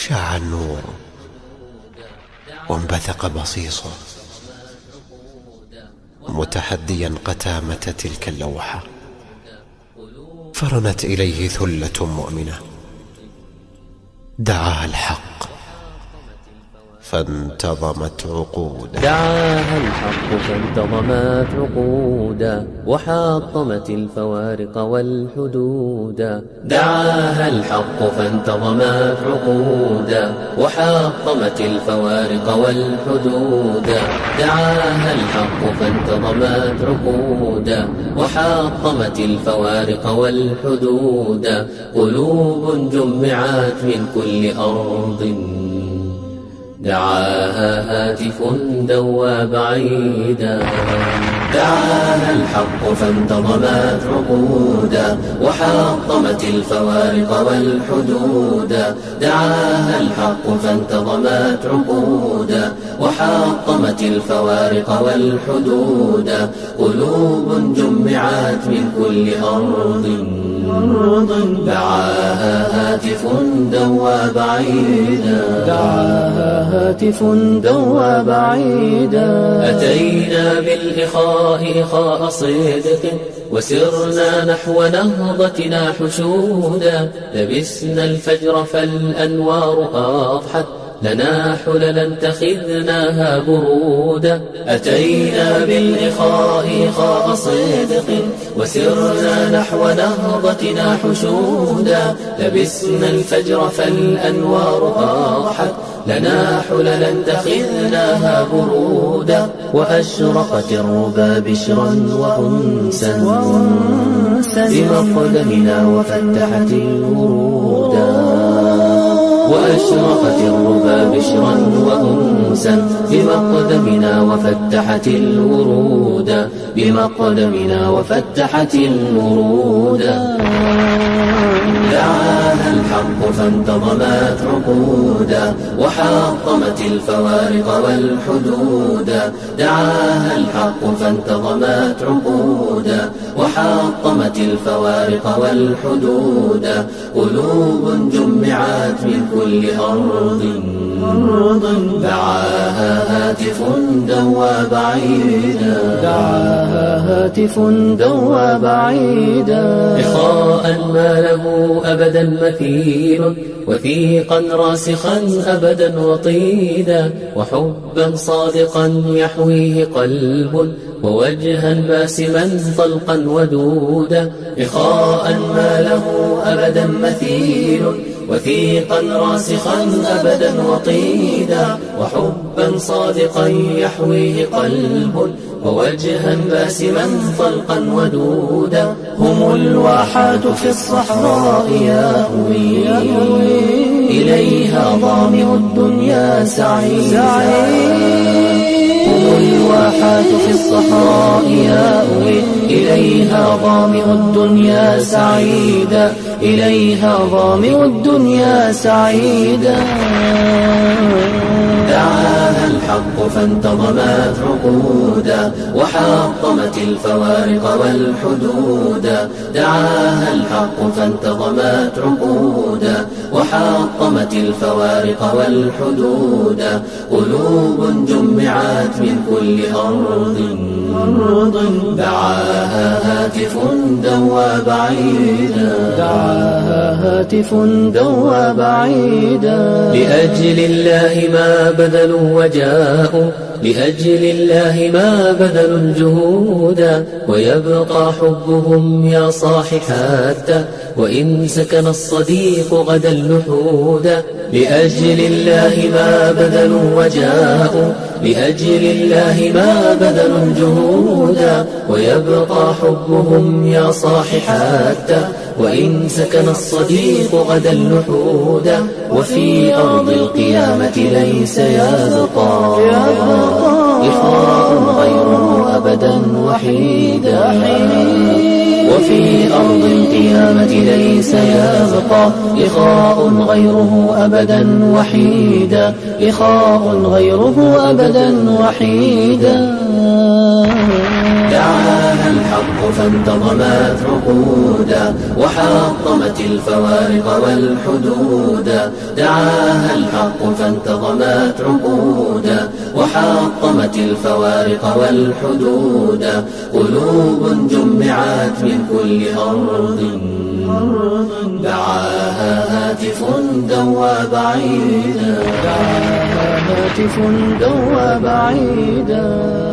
شاع النور وانبثق بصيصه متحديا قتامة تلك اللوحة، فرنت إليه ثلة مؤمنة دعاها الحق فانتظمت عقودا. دعاها الحق فانتظمت عقودا وحطمت الفوارق والحدودا. دعاها الحق فانتظمت عقودا وحطمت الفوارق والحدودا. دعاها الحق فانتظمت عقودا وحطمت الفوارق والحدودا. قلوب جمعت من كل أرض دعاها هاتف دوى بعيدا. دعاها الحق فانتظمت عقودا وحطمت الفوارق والحدودا. دعاها الحق فانتظمت عقودا وحطمت الفوارق والحدودا. قلوب جمعت من كل أرض دعاها هاتف دوى بعيدا. دعاها هاتف دوى بعيدا. أتينا بالإخاء إخاء صدق وسرنا نحو نهضتنا حشودا. لبسنا الفجر فالأنوار أضحت لنا حللا اتخذناها برودا. أتينا بالإخاء إخاء صدق وسرنا نحو نهضتنا حشودا. لبسنا الفجر فالأنوار أضحت لنا حللا اتخذناها برودا. وأشرقت الربا بشرا وأنسا بمقدمنا وفتحت الورودا. وأشرقت الربا بشرا وأنسا بمقدمنا وفتحت الورودا. بمقدمنا وفتحت الورودا. دعاها الحق فانتظمت عقودا وحطمت الفوارق والحدودا. دعاها الحق فانتظمت عقودا وحطمت الفوارق والحدودا. قلوب جمعت من كل أرض دعاها هاتف دوى بعيدا. دعاها هاتف دوى بعيدا. إخاء ما له أبدا مثيل وثيقا راسخا أبدا وطيدا. وحبا صادقا يحويه قلب ووجها باسما طلقا ودودا. إخاء ما له أبدا مثيل وثيقا راسخا أبدا وطيدا. وحبا صادقا يحويه قلب ووجها باسما طلقا ودودا. هم الواحات في الصحراء يأوي إليها ظامئ الدنيا سعيدا. هم الواحات في الصحراء يأوي إليها ظامئ الدنيا سعيدا. إليها ظامئ الدنيا سعيدا. دعاها الحق فانتظمت عقودا وحطمت الفوارق والحدودا. دعاها الحق فانتظمت عقودا وحطمت الفوارق والحدودا. قلوب جمعت من كل أرض دعاها هاتف دوى بعيدا. دعاها هاتف دوى بعيدا. لأجل الله ما بذلوا وجاءوا لأجل الله ما بذلوا الجهودا. ويبقى حبهم يا صاح حتى وإن سكن الصديق غدا اللحودا. لأجل الله ما بذلوا وجاءوا لأجل الله ما بذلوا الجهودا. ويبقى حبهم يا صاح حتى وإن سكن الصديق غدا اللحودا. وفي أرض القيامة ليس يبقى إخاء غيره أبدا وحيدا. وفي أرض القيامة ليس يبقى إخاء غيره أبدا وحيدا. إخاء غيره أبدا وحيدا. دعاها الحق الحق فانتظمت عقودا وحطمت الفوارق والحدودا. دعاها الحق فانتظمت عقودا وحطمت الفوارق والحدودا. قلوب جمعت من كل أرض دعاها هاتف دوى بعيدا. دعاها هاتف دوى بعيدا.